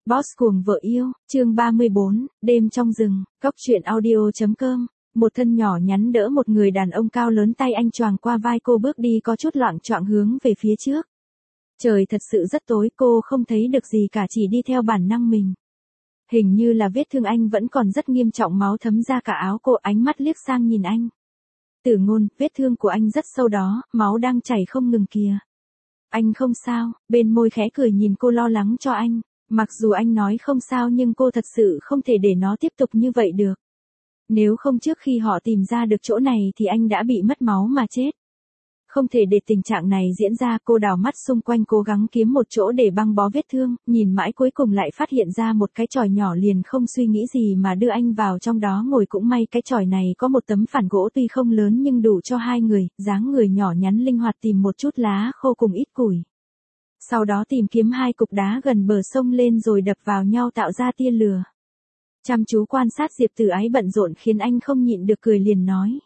Boss cuồng vợ yêu, chương 34, đêm trong rừng, Cóc truyện audio.com. Một thân nhỏ nhắn đỡ một người đàn ông cao lớn, tay anh choàng qua vai cô, bước đi có chút loạng choạng hướng về phía trước. Trời thật sự rất tối, cô không thấy được gì cả, chỉ đi theo bản năng mình. Hình như là vết thương anh vẫn còn rất nghiêm trọng, máu thấm ra cả áo cô, ánh mắt liếc sang nhìn anh. Tử Ngôn, vết thương của anh rất sâu đó, máu đang chảy không ngừng kìa. Anh không sao, bên môi khẽ cười nhìn cô, lo lắng cho anh. Mặc dù anh nói không sao nhưng cô thật sự không thể để nó tiếp tục như vậy được. Nếu không trước khi họ tìm ra được chỗ này thì anh đã bị mất máu mà chết. Không thể để tình trạng này diễn ra, cô đảo mắt xung quanh cố gắng kiếm một chỗ để băng bó vết thương, nhìn mãi cuối cùng lại phát hiện ra một cái chòi nhỏ, liền không suy nghĩ gì mà đưa anh vào trong đó ngồi. Cũng may cái chòi này có một tấm phản gỗ tuy không lớn nhưng đủ cho hai người, dáng người nhỏ nhắn linh hoạt, tìm một chút lá khô cùng ít củi. Sau đó tìm kiếm hai cục đá gần bờ sông lên rồi đập vào nhau tạo ra tia lửa. Chăm chú quan sát Diệp Tử Ái bận rộn khiến anh không nhịn được cười, liền nói.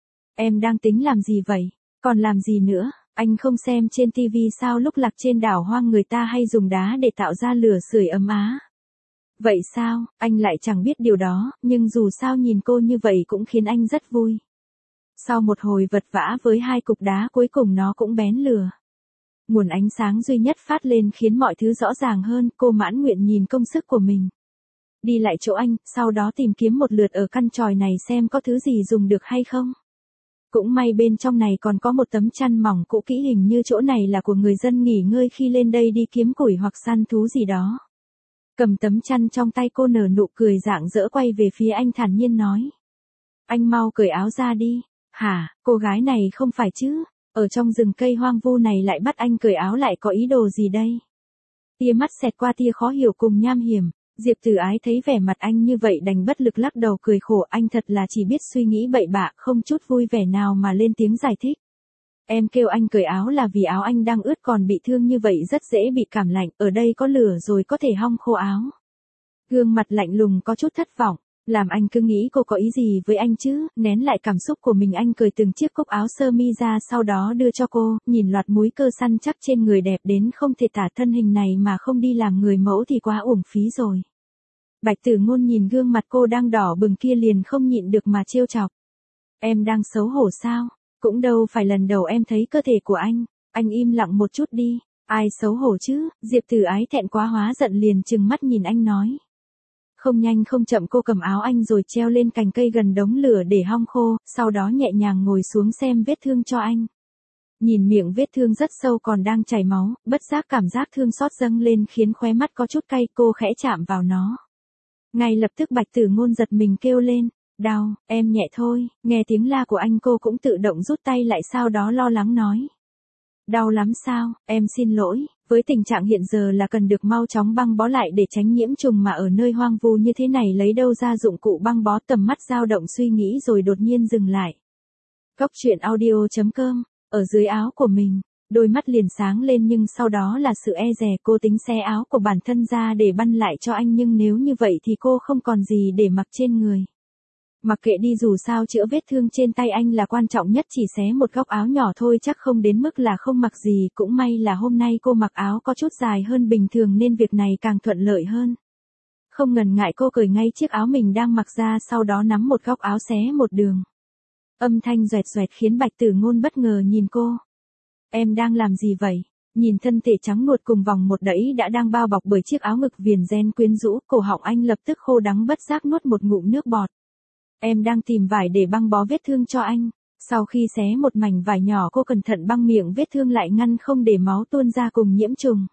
Em đang tính làm gì vậy? Còn làm gì nữa? Anh không xem trên TV sao lúc lạc trên đảo hoang người ta hay dùng đá để tạo ra lửa sưởi ấm á? Vậy sao? Anh lại chẳng biết điều đó, nhưng dù sao nhìn cô như vậy cũng khiến anh rất vui. Sau một hồi vật vã với hai cục đá, cuối cùng nó cũng bén lửa. Nguồn ánh sáng duy nhất phát lên khiến mọi thứ rõ ràng hơn, cô mãn nguyện nhìn công sức của mình. Đi lại chỗ anh, sau đó tìm kiếm một lượt ở căn chòi này xem có thứ gì dùng được hay không. Cũng may bên trong này còn có một tấm chăn mỏng cũ kỹ, hình như chỗ này là của người dân nghỉ ngơi khi lên đây đi kiếm củi hoặc săn thú gì đó. Cầm tấm chăn trong tay, cô nở nụ cười rạng rỡ quay về phía anh thản nhiên nói. Anh mau cởi áo ra đi. Hả, cô gái này không phải chứ? Ở trong rừng cây hoang vu này lại bắt anh cởi áo, lại có ý đồ gì đây? Tia mắt xẹt qua tia khó hiểu cùng nham hiểm. Diệp Tử Ái thấy vẻ mặt anh như vậy đành bất lực lắc đầu cười khổ, anh thật là chỉ biết suy nghĩ bậy bạ, không chút vui vẻ nào mà lên tiếng giải thích. Em kêu anh cởi áo là vì áo anh đang ướt, còn bị thương như vậy rất dễ bị cảm lạnh, ở đây có lửa rồi có thể hong khô áo. Gương mặt lạnh lùng có chút thất vọng, làm anh cứ nghĩ cô có ý gì với anh chứ. Nén lại cảm xúc của mình, anh cởi từng chiếc cúc áo sơ mi ra, sau đó đưa cho cô, nhìn loạt múi cơ săn chắc trên người đẹp đến không thể tả, thân hình này mà không đi làm người mẫu thì quá uổng phí rồi. Bạch Tử Ngôn nhìn gương mặt cô đang đỏ bừng kia liền không nhịn được mà trêu chọc. Em đang xấu hổ sao? Cũng đâu phải lần đầu em thấy cơ thể của anh im lặng một chút đi. Ai xấu hổ chứ? Diệp Tử Ái thẹn quá hóa giận liền trừng mắt nhìn anh nói. Không nhanh không chậm cô cầm áo anh rồi treo lên cành cây gần đống lửa để hong khô, sau đó nhẹ nhàng ngồi xuống xem vết thương cho anh. Nhìn miệng vết thương rất sâu còn đang chảy máu, bất giác cảm giác thương xót dâng lên khiến khóe mắt có chút cay, cô khẽ chạm vào nó. Ngay lập tức Bạch Tử Ngôn giật mình kêu lên, đau, em nhẹ thôi. Nghe tiếng la của anh cô cũng tự động rút tay lại, sau đó lo lắng nói. Đau lắm sao? Em xin lỗi, với tình trạng hiện giờ là cần được mau chóng băng bó lại để tránh nhiễm trùng, mà ở nơi hoang vu như thế này lấy đâu ra dụng cụ băng bó. Tầm mắt dao động suy nghĩ rồi đột nhiên dừng lại. Cóc truyện audio.com, ở dưới áo của mình, đôi mắt liền sáng lên nhưng sau đó là sự e dè, cô tính xé áo của bản thân ra để băng lại cho anh, nhưng nếu như vậy thì cô không còn gì để mặc trên người. Mặc kệ đi, dù sao chữa vết thương trên tay anh là quan trọng nhất, chỉ xé một góc áo nhỏ thôi chắc không đến mức là không mặc gì. Cũng may là hôm nay cô mặc áo có chút dài hơn bình thường nên việc này càng thuận lợi hơn. Không ngần ngại cô cởi ngay chiếc áo mình đang mặc ra, sau đó nắm một góc áo xé một đường. Âm thanh doẹt doẹt khiến Bạch Tử Ngôn bất ngờ nhìn cô. Em đang làm gì vậy? Nhìn thân thể trắng nuột cùng vòng một đẫy đã đang bao bọc bởi chiếc áo ngực viền ren quyến rũ, cổ họng anh lập tức khô đắng, bất giác nuốt một ngụm nước bọt. Em đang tìm vải để băng bó vết thương cho anh. Sau khi xé một mảnh vải nhỏ, cô cẩn thận băng miệng vết thương lại, ngăn không để máu tuôn ra cùng nhiễm trùng.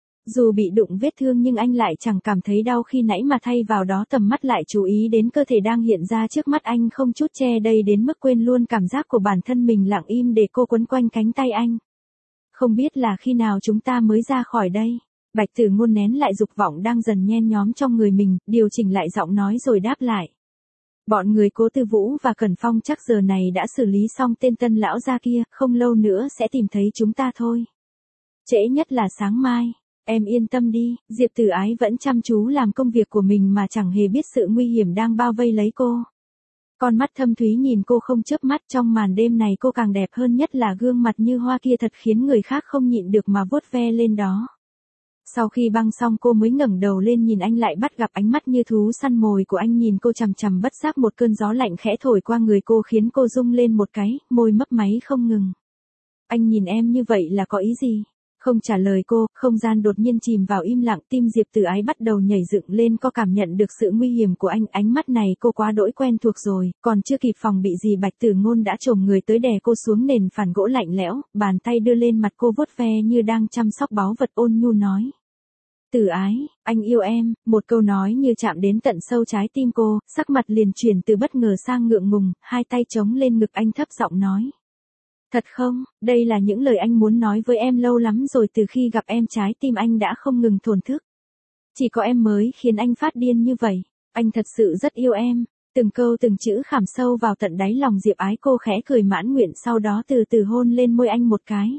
Dù bị đụng vết thương nhưng anh lại chẳng cảm thấy đau khi nãy, mà thay vào đó tầm mắt lại chú ý đến cơ thể đang hiện ra trước mắt anh, không chút che đây đến mức quên luôn cảm giác của bản thân mình lặng im để cô quấn quanh cánh tay anh. Không biết là khi nào chúng ta mới ra khỏi đây? Bạch Tử Ngôn nén lại dục vọng đang dần nhen nhóm trong người mình, điều chỉnh lại giọng nói rồi đáp lại. Bọn người Cố Tư Vũ và Cẩn Phong chắc giờ này đã xử lý xong tên Tân lão gia kia, không lâu nữa sẽ tìm thấy chúng ta thôi. Trễ nhất là sáng mai. Em yên tâm đi. Diệp Tử Ái vẫn chăm chú làm công việc của mình mà chẳng hề biết sự nguy hiểm đang bao vây lấy cô. Con mắt thâm thúy nhìn cô không chớp mắt, trong màn đêm này cô càng đẹp hơn, nhất là gương mặt như hoa kia thật khiến người khác không nhịn được mà vuốt ve lên đó. Sau khi băng xong cô mới ngẩng đầu lên nhìn anh, lại bắt gặp ánh mắt như thú săn mồi của anh nhìn cô chằm chằm, bất giác một cơn gió lạnh khẽ thổi qua người cô khiến cô rung lên một cái, môi mấp máy không ngừng. Anh nhìn em như vậy là có ý gì? Không trả lời cô, không gian đột nhiên chìm vào im lặng, tim Diệp Tử Ái bắt đầu nhảy dựng lên, cô cảm nhận được sự nguy hiểm của anh, ánh mắt này cô quá đỗi quen thuộc rồi, còn chưa kịp phòng bị gì Bạch Tử Ngôn đã chồm người tới đè cô xuống nền phản gỗ lạnh lẽo, bàn tay đưa lên mặt cô vuốt ve như đang chăm sóc báu vật, ôn nhu nói. Tử Ái, anh yêu em, một câu nói như chạm đến tận sâu trái tim cô, sắc mặt liền chuyển từ bất ngờ sang ngượng ngùng, hai tay chống lên ngực anh thấp giọng nói. Thật không, đây là những lời anh muốn nói với em lâu lắm rồi, từ khi gặp em trái tim anh đã không ngừng thổn thức. Chỉ có em mới khiến anh phát điên như vậy, anh thật sự rất yêu em, từng câu từng chữ khảm sâu vào tận đáy lòng Diệp Ái, cô khẽ cười mãn nguyện sau đó từ từ hôn lên môi anh một cái.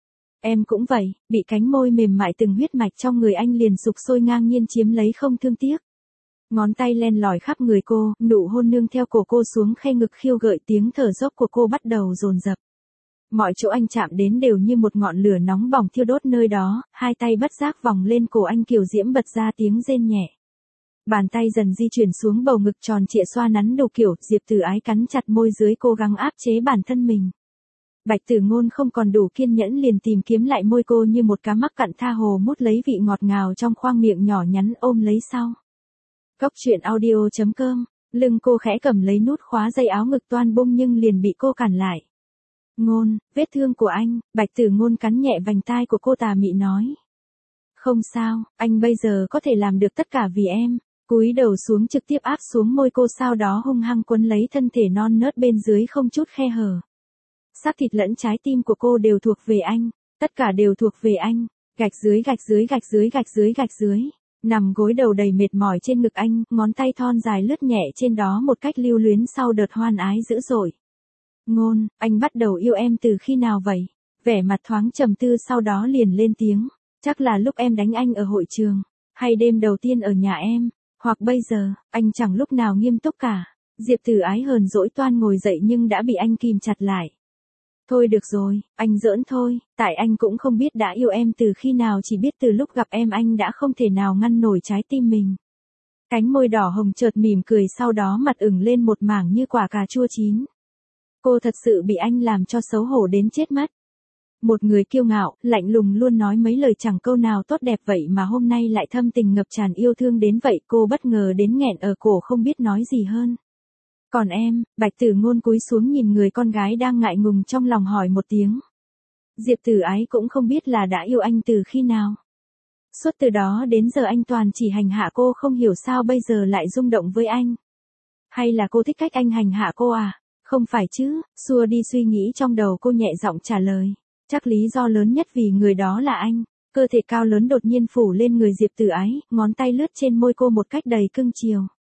Em cũng vậy, bị cánh môi mềm mại từng huyết mạch trong người anh liền sục sôi ngang nhiên chiếm lấy không thương tiếc. Ngón tay len lỏi khắp người cô, nụ hôn nương theo cổ cô xuống khe ngực khiêu gợi, tiếng thở dốc của cô bắt đầu dồn dập. Mọi chỗ anh chạm đến đều như một ngọn lửa nóng bỏng thiêu đốt nơi đó, hai tay bất giác vòng lên cổ anh, kiều diễm bật ra tiếng rên nhẹ. Bàn tay dần di chuyển xuống bầu ngực tròn trịa xoa nắn đủ kiểu, Diệp Tử Ái cắn chặt môi dưới cố gắng áp chế bản thân mình. Bạch Tử Ngôn không còn đủ kiên nhẫn liền tìm kiếm lại môi cô như một cá mắc cặn tha hồ mút lấy vị ngọt ngào trong khoang miệng nhỏ nhắn ôm lấy sau. Cốc truyện audio.com, lưng cô khẽ cầm lấy nút khóa dây áo ngực toan bung nhưng liền bị cô cản lại. Ngôn, vết thương của anh, Bạch Tử Ngôn cắn nhẹ vành tai của cô tà mị nói. Không sao, anh bây giờ có thể làm được tất cả vì em. Cúi đầu xuống trực tiếp áp xuống môi cô, sau đó hung hăng quấn lấy thân thể non nớt bên dưới không chút khe hở. Xác thịt lẫn trái tim của cô đều thuộc về anh, tất cả đều thuộc về anh. Gạch dưới gạch dưới gạch dưới gạch dưới gạch dưới. Nằm gối đầu đầy mệt mỏi trên ngực anh, ngón tay thon dài lướt nhẹ trên đó một cách lưu luyến sau đợt hoan ái dữ dội. Ngôn, anh bắt đầu yêu em từ khi nào vậy? Vẻ mặt thoáng trầm tư sau đó liền lên tiếng. Chắc là lúc em đánh anh ở hội trường, hay đêm đầu tiên ở nhà em, hoặc bây giờ, anh chẳng lúc nào nghiêm túc cả. Diệp Tử Ái hờn dỗi toan ngồi dậy nhưng đã bị anh kìm chặt lại. Thôi được rồi, anh giỡn thôi, tại anh cũng không biết đã yêu em từ khi nào, chỉ biết từ lúc gặp em anh đã không thể nào ngăn nổi trái tim mình. Cánh môi đỏ hồng chợt mỉm cười, sau đó mặt ửng lên một mảng như quả cà chua chín. Cô thật sự bị anh làm cho xấu hổ đến chết mất. Một người kiêu ngạo, lạnh lùng luôn nói mấy lời chẳng câu nào tốt đẹp vậy mà hôm nay lại thâm tình ngập tràn yêu thương đến vậy, cô bất ngờ đến nghẹn ở cổ không biết nói gì hơn. Còn em, Bạch Tử Ngôn cúi xuống nhìn người con gái đang ngại ngùng trong lòng hỏi một tiếng. Diệp Tử Ái cũng không biết là đã yêu anh từ khi nào. Suốt từ đó đến giờ anh toàn chỉ hành hạ cô, không hiểu sao bây giờ lại rung động với anh. Hay là cô thích cách anh hành hạ cô à? Không phải chứ, xua đi suy nghĩ trong đầu cô nhẹ giọng trả lời. Chắc lý do lớn nhất vì người đó là anh. Cơ thể cao lớn đột nhiên phủ lên người Diệp Tử Ái, ngón tay lướt trên môi cô một cách đầy cưng chiều.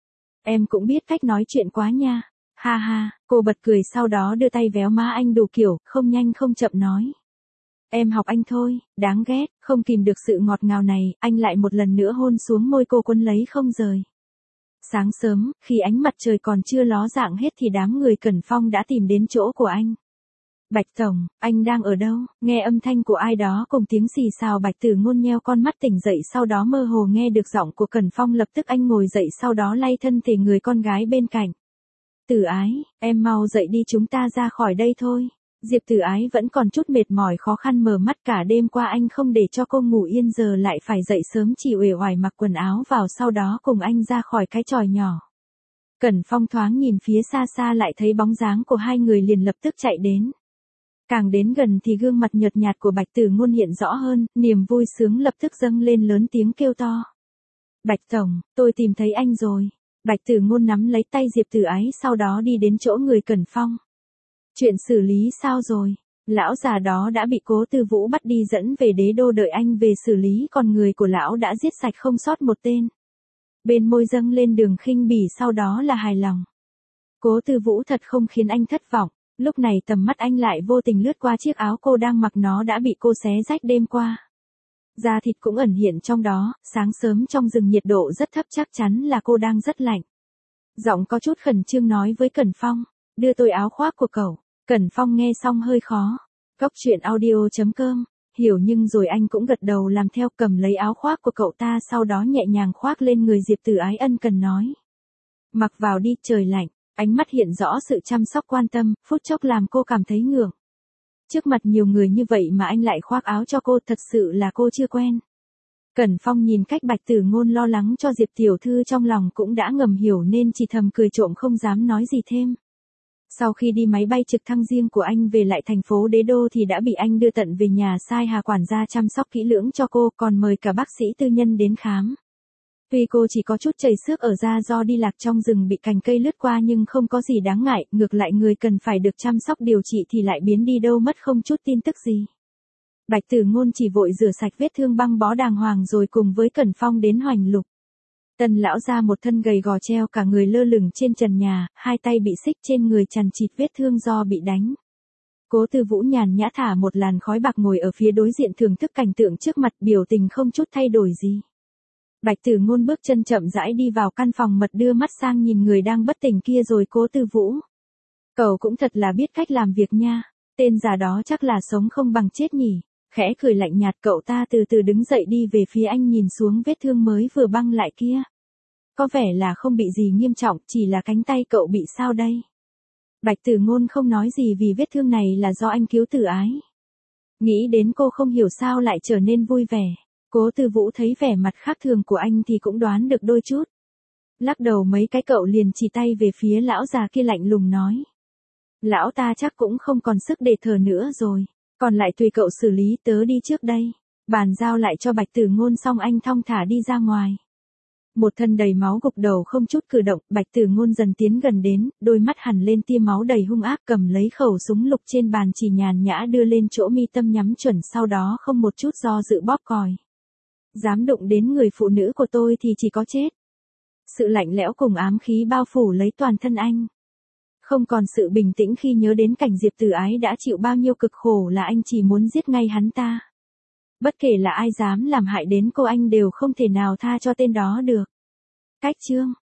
Em cũng biết cách nói chuyện quá nha. Ha ha, cô bật cười sau đó đưa tay véo má anh đủ kiểu, không nhanh không chậm nói. Em học anh thôi, đáng ghét, không kìm được sự ngọt ngào này, anh lại một lần nữa hôn xuống môi cô quấn lấy không rời. Sáng sớm, khi ánh mặt trời còn chưa ló dạng hết thì đám người Cẩn Phong đã tìm đến chỗ của anh. Bạch Tổng, anh đang ở đâu? Nghe âm thanh của ai đó cùng tiếng xì xào, Bạch Tử Ngôn nheo con mắt tỉnh dậy, sau đó mơ hồ nghe được giọng của Cẩn Phong, lập tức anh ngồi dậy sau đó lay thân thể người con gái bên cạnh. Tử Ái, em mau dậy đi, chúng ta ra khỏi đây thôi. Diệp Tử Ái vẫn còn chút mệt mỏi khó khăn mở mắt, cả đêm qua anh không để cho cô ngủ yên, giờ lại phải dậy sớm, chỉ uể oải mặc quần áo vào sau đó cùng anh ra khỏi cái chòi nhỏ. Cẩn Phong thoáng nhìn phía xa xa lại thấy bóng dáng của hai người liền lập tức chạy đến. Càng đến gần thì gương mặt nhợt nhạt của Bạch Tử Ngôn hiện rõ hơn, niềm vui sướng lập tức dâng lên lớn tiếng kêu to. Bạch Tổng, tôi tìm thấy anh rồi. Bạch Tử Ngôn nắm lấy tay Diệp Tử Ái sau đó đi đến chỗ người Cẩn Phong. Chuyện xử lý sao rồi? Lão già đó đã bị Cố Tư Vũ bắt đi dẫn về đế đô đợi anh về xử lý, còn người của lão đã giết sạch không sót một tên. Bên môi dâng lên đường khinh bỉ, sau đó là hài lòng. Cố Tư Vũ thật không khiến anh thất vọng. Lúc này tầm mắt anh lại vô tình lướt qua chiếc áo cô đang mặc, nó đã bị cô xé rách đêm qua. Da thịt cũng ẩn hiện trong đó, sáng sớm trong rừng nhiệt độ rất thấp, chắc chắn là cô đang rất lạnh. Giọng có chút khẩn trương nói với Cẩn Phong, đưa tôi áo khoác của cậu. Cẩn Phong nghe xong hơi khó. Cốc truyện audio.com Hiểu nhưng rồi anh cũng gật đầu làm theo, cầm lấy áo khoác của cậu ta sau đó nhẹ nhàng khoác lên người Diệp Tử Ái ân cần nói. Mặc vào đi, trời lạnh, ánh mắt hiện rõ sự chăm sóc quan tâm, phút chốc làm cô cảm thấy ngượng. Trước mặt nhiều người như vậy mà anh lại khoác áo cho cô, thật sự là cô chưa quen. Cẩn Phong nhìn cách Bạch Tử Ngôn lo lắng cho Diệp tiểu thư trong lòng cũng đã ngầm hiểu nên chỉ thầm cười trộm không dám nói gì thêm. Sau khi đi máy bay trực thăng riêng của anh về lại thành phố Đế Đô thì đã bị anh đưa tận về nhà sai Hà quản gia chăm sóc kỹ lưỡng cho cô, còn mời cả bác sĩ tư nhân đến khám. Tuy cô chỉ có chút chảy xước ở da do đi lạc trong rừng bị cành cây lướt qua nhưng không có gì đáng ngại, ngược lại người cần phải được chăm sóc điều trị thì lại biến đi đâu mất không chút tin tức gì. Bạch Tử Ngôn chỉ vội rửa sạch vết thương băng bó đàng hoàng rồi cùng với Cẩn Phong đến Hoành Lục. Tần lão ra một thân gầy gò treo cả người lơ lửng trên trần nhà, hai tay bị xích trên người chằn chịt vết thương do bị đánh. Cố Tư Vũ nhàn nhã thả một làn khói bạc ngồi ở phía đối diện thưởng thức cảnh tượng trước mặt, biểu tình không chút thay đổi gì. Bạch Tử Ngôn bước chân chậm rãi đi vào căn phòng mật, đưa mắt sang nhìn người đang bất tỉnh kia rồi. Cố Tư Vũ, cậu cũng thật là biết cách làm việc nha, tên già đó chắc là sống không bằng chết nhỉ. Khẽ cười lạnh nhạt, cậu ta từ từ đứng dậy đi về phía anh, nhìn xuống vết thương mới vừa băng lại kia. Có vẻ là không bị gì nghiêm trọng, chỉ là cánh tay cậu bị sao đây? Bạch Tử Ngôn không nói gì vì vết thương này là do anh cứu Tử Ái. Nghĩ đến cô không hiểu sao lại trở nên vui vẻ. Cố Tư Vũ thấy vẻ mặt khác thường của anh thì cũng đoán được đôi chút. Lắc đầu mấy cái cậu liền chỉ tay về phía lão già kia lạnh lùng nói. Lão ta chắc cũng không còn sức để thở nữa rồi. Còn lại tùy cậu xử lý, tớ đi trước đây. Bàn giao lại cho Bạch Tử Ngôn xong anh thong thả đi ra ngoài. Một thân đầy máu gục đầu không chút cử động, Bạch Tử Ngôn dần tiến gần đến, đôi mắt hằn lên tia máu đầy hung ác, cầm lấy khẩu súng lục trên bàn chỉ nhàn nhã đưa lên chỗ mi tâm nhắm chuẩn, sau đó không một chút do dự bóp còi. Dám đụng đến người phụ nữ của tôi thì chỉ có chết. Sự lạnh lẽo cùng ám khí bao phủ lấy toàn thân anh. Không còn sự bình tĩnh khi nhớ đến cảnh Diệp Tử Ái đã chịu bao nhiêu cực khổ là anh chỉ muốn giết ngay hắn ta. Bất kể là ai dám làm hại đến cô anh đều không thể nào tha cho tên đó được. Cách chương